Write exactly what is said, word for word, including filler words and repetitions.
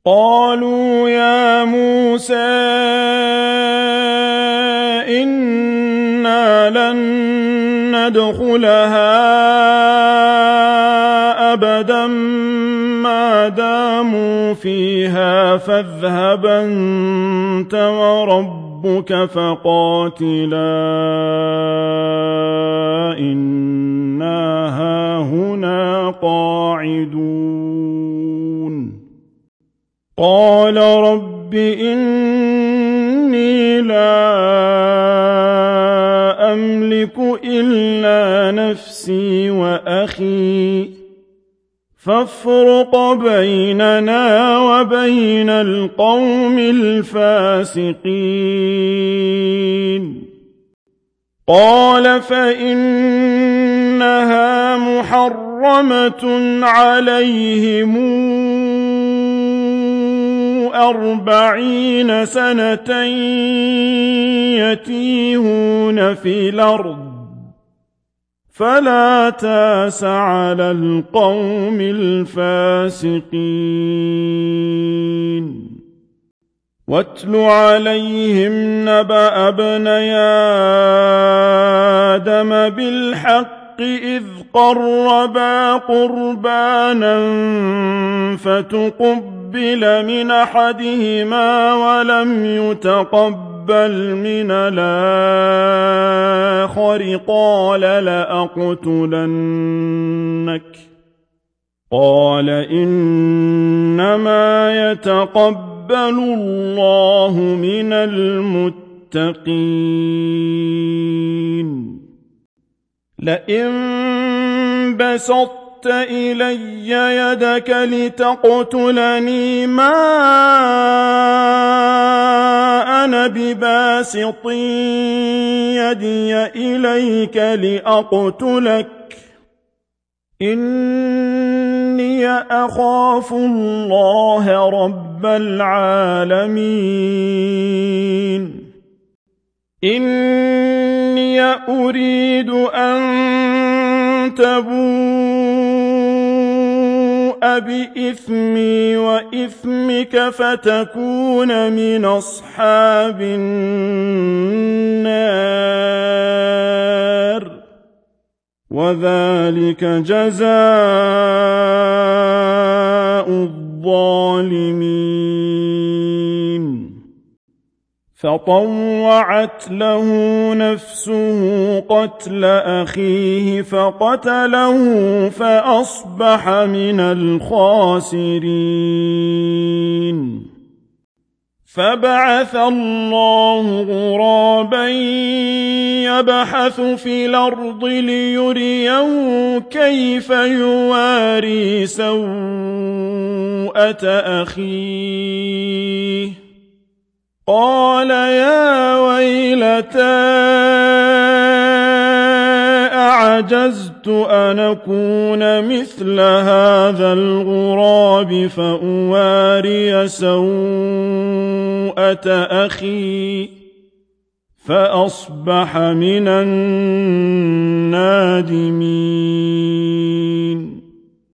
قالوا يا موسى إنا لن ندخلها أبدا ما داموا فيها فاذهب أنت وربك فقاتلا إنا هاهنا قاعدون قال رب إني لا أملك إلا نفسي وأخي فافرق بيننا وبين القوم الفاسقين قال فإنها محرمة عليهم أربعين سنة يتيهون في الأرض فلا تاس على القوم الفاسقين واتل عليهم نبأ ابني آدم بالحق إذ قربا قربانا فتقبل من أحدهما ولم يتقبل من الآخر قال لأقتلنك قال إنما يتقبل الله من المتقين لئن بسطت إلي يدك لتقتلني ما أنا بباسط يدي إليك لأقتلك إني أخاف الله رب العالمين إني أريد أن تبوء بإثمي وإثمك فتكون من أصحاب النار وذلك جزاء الظالمين فطوعت له نفسه قتل أخيه فقتله فأصبح من الخاسرين فبعث الله غرابا يبحث في الأرض ليريه كيف يواري سوءة أخيه قال يا ويلتى أعجزت أن أكون مثل هذا الغراب فأواري سوءة أخي فأصبح من النادمين